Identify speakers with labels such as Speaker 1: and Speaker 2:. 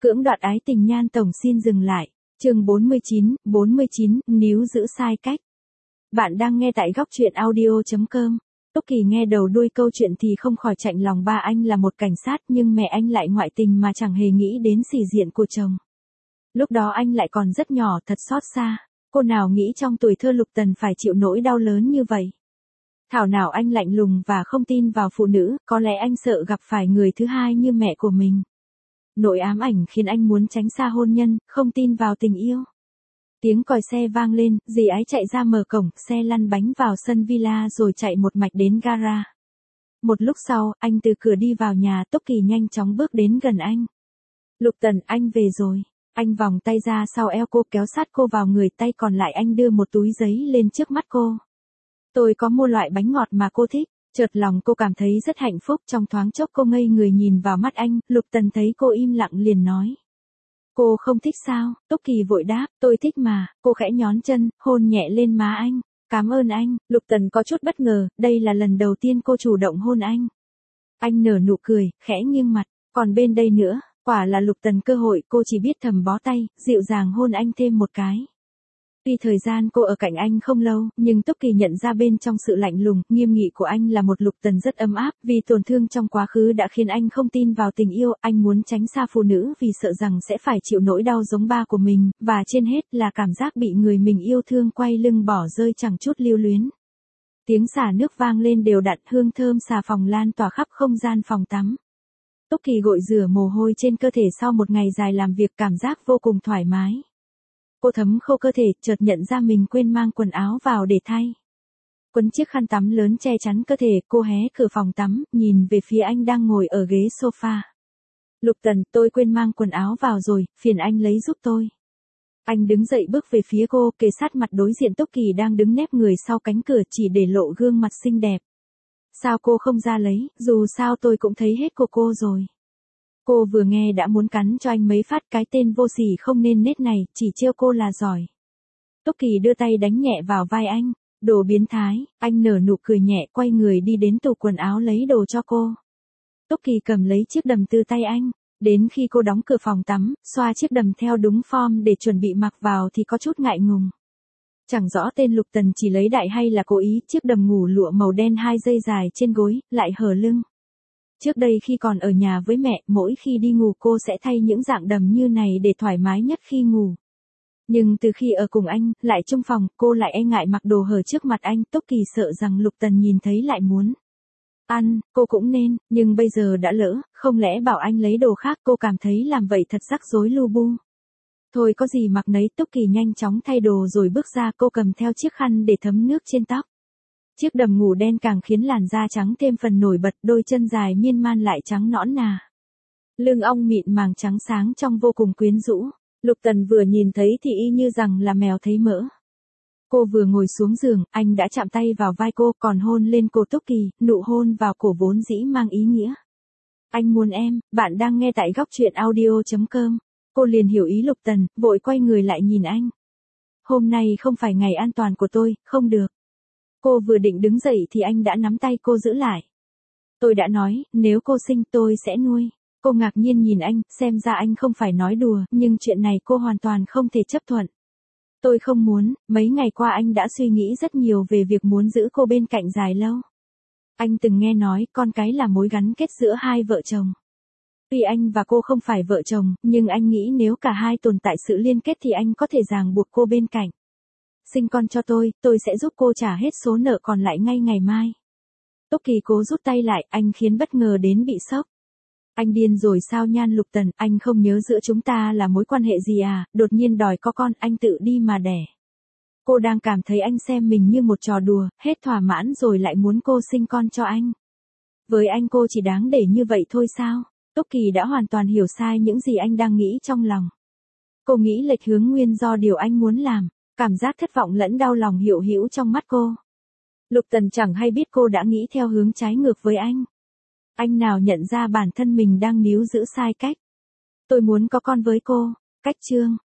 Speaker 1: Cưỡng đoạt ái tình Nhan Tổng xin dừng lại. Chương 49, níu giữ sai cách. Bạn đang nghe tại góc truyện audio.com. Túc Kỳ nghe đầu đuôi câu chuyện thì không khỏi chạnh lòng, ba anh là một cảnh sát nhưng mẹ anh lại ngoại tình mà chẳng hề nghĩ đến sĩ diện của chồng. Lúc đó anh lại còn rất nhỏ, thật xót xa. Cô nào nghĩ trong tuổi thơ Lục Tần phải chịu nỗi đau lớn như vậy. Thảo nào anh lạnh lùng và không tin vào phụ nữ, có lẽ anh sợ gặp phải người thứ hai như mẹ của mình. Nỗi ám ảnh khiến anh muốn tránh xa hôn nhân, không tin vào tình yêu. Tiếng còi xe vang lên, dì Ái chạy ra mở cổng, xe lăn bánh vào sân villa rồi chạy một mạch đến gara. Một lúc sau, anh từ cửa đi vào nhà, Túc Kỳ nhanh chóng bước đến gần anh. Lục Tần, anh về rồi. Anh vòng tay ra sau eo cô, kéo sát cô vào người, tay còn lại anh đưa một túi giấy lên trước mắt cô. Tôi có mua loại bánh ngọt mà cô thích. Chợt lòng cô cảm thấy rất hạnh phúc, trong thoáng chốc cô ngây người nhìn vào mắt anh. Lục Tần thấy cô im lặng liền nói. Cô không thích sao? Túc Kỳ vội đáp, tôi thích mà. Cô khẽ nhón chân, hôn nhẹ lên má anh. Cảm ơn anh. Lục Tần có chút bất ngờ, đây là lần đầu tiên cô chủ động hôn anh. Anh nở nụ cười, khẽ nghiêng mặt. Còn bên đây nữa, quả là Lục Tần cơ hội, cô chỉ biết thầm bó tay, dịu dàng hôn anh thêm một cái. Tuy thời gian cô ở cạnh anh không lâu, nhưng Túc Kỳ nhận ra bên trong sự lạnh lùng, nghiêm nghị của anh là một Lục Tần rất ấm áp, vì tổn thương trong quá khứ đã khiến anh không tin vào tình yêu, anh muốn tránh xa phụ nữ vì sợ rằng sẽ phải chịu nỗi đau giống ba của mình, và trên hết là cảm giác bị người mình yêu thương quay lưng bỏ rơi chẳng chút lưu luyến. Tiếng xả nước vang lên đều đặn, hương thơm xà phòng lan tỏa khắp không gian phòng tắm. Túc Kỳ gội rửa mồ hôi trên cơ thể sau một ngày dài làm việc, cảm giác vô cùng thoải mái. Cô thấm khô cơ thể, chợt nhận ra mình quên mang quần áo vào để thay. Quấn chiếc khăn tắm lớn che chắn cơ thể, cô hé cửa phòng tắm, nhìn về phía anh đang ngồi ở ghế sofa. Lục Tần, tôi quên mang quần áo vào rồi, phiền anh lấy giúp tôi. Anh đứng dậy bước về phía cô, kề sát mặt đối diện Túc Kỳ đang đứng nép người sau cánh cửa chỉ để lộ gương mặt xinh đẹp. Sao cô không ra lấy, dù sao tôi cũng thấy hết của cô rồi. Cô vừa nghe đã muốn cắn cho anh mấy phát, cái tên vô sỉ không nên nết này, chỉ trêu cô là giỏi. Túc Kỳ đưa tay đánh nhẹ vào vai anh, đồ biến thái, anh nở nụ cười nhẹ quay người đi đến tủ quần áo lấy đồ cho cô. Túc Kỳ cầm lấy chiếc đầm từ tay anh, đến khi cô đóng cửa phòng tắm, xoa chiếc đầm theo đúng form để chuẩn bị mặc vào thì có chút ngại ngùng. Chẳng rõ tên Lục Tần chỉ lấy đại hay là cố ý, chiếc đầm ngủ lụa màu đen 2 dây dài trên gối, lại hở lưng. Trước đây khi còn ở nhà với mẹ, mỗi khi đi ngủ cô sẽ thay những dạng đầm như này để thoải mái nhất khi ngủ. Nhưng từ khi ở cùng anh, lại chung phòng, cô lại e ngại mặc đồ hở trước mặt anh. Túc Kỳ sợ rằng Lục Tần nhìn thấy lại muốn ăn, cô cũng nên, nhưng bây giờ đã lỡ, không lẽ bảo anh lấy đồ khác, cô cảm thấy làm vậy thật rắc rối lu bu. Thôi có gì mặc nấy, Túc Kỳ nhanh chóng thay đồ rồi bước ra, cô cầm theo chiếc khăn để thấm nước trên tóc. Chiếc đầm ngủ đen càng khiến làn da trắng thêm phần nổi bật, đôi chân dài miên man lại trắng nõn nà. Lưng ong mịn màng trắng sáng trong vô cùng quyến rũ. Lục Tần vừa nhìn thấy thì y như rằng là mèo thấy mỡ. Cô vừa ngồi xuống giường, anh đã chạm tay vào vai cô, còn hôn lên cổ Túc Kỳ, nụ hôn vào cổ vốn dĩ mang ý nghĩa. Anh muốn em, bạn đang nghe tại góc truyện audio.com. Cô liền hiểu ý Lục Tần, vội quay người lại nhìn anh. Hôm nay không phải ngày an toàn của tôi, không được. Cô vừa định đứng dậy thì anh đã nắm tay cô giữ lại. Tôi đã nói, nếu cô sinh tôi sẽ nuôi. Cô ngạc nhiên nhìn anh, xem ra anh không phải nói đùa, nhưng chuyện này cô hoàn toàn không thể chấp thuận. Tôi không muốn, mấy ngày qua anh đã suy nghĩ rất nhiều về việc muốn giữ cô bên cạnh dài lâu. Anh từng nghe nói con cái là mối gắn kết giữa hai vợ chồng. Tuy anh và cô không phải vợ chồng, nhưng anh nghĩ nếu cả hai tồn tại sự liên kết thì anh có thể ràng buộc cô bên cạnh. Sinh con cho tôi sẽ giúp cô trả hết số nợ còn lại ngay ngày mai. Túc Kỳ cố rút tay lại, anh khiến bất ngờ đến bị sốc. Anh điên rồi sao Nhan? Lục Tần, anh không nhớ giữa chúng ta là mối quan hệ gì à, đột nhiên đòi có con, anh tự đi mà đẻ. Cô đang cảm thấy anh xem mình như một trò đùa, hết thỏa mãn rồi lại muốn cô sinh con cho anh. Với anh cô chỉ đáng để như vậy thôi sao? Túc Kỳ đã hoàn toàn hiểu sai những gì anh đang nghĩ trong lòng. Cô nghĩ lệch hướng nguyên do điều anh muốn làm. Cảm giác thất vọng lẫn đau lòng hiện hữu trong mắt cô. Lục Tần chẳng hay biết cô đã nghĩ theo hướng trái ngược với anh. Anh nào nhận ra bản thân mình đang níu giữ sai cách. Tôi muốn có con với cô. Cách chương.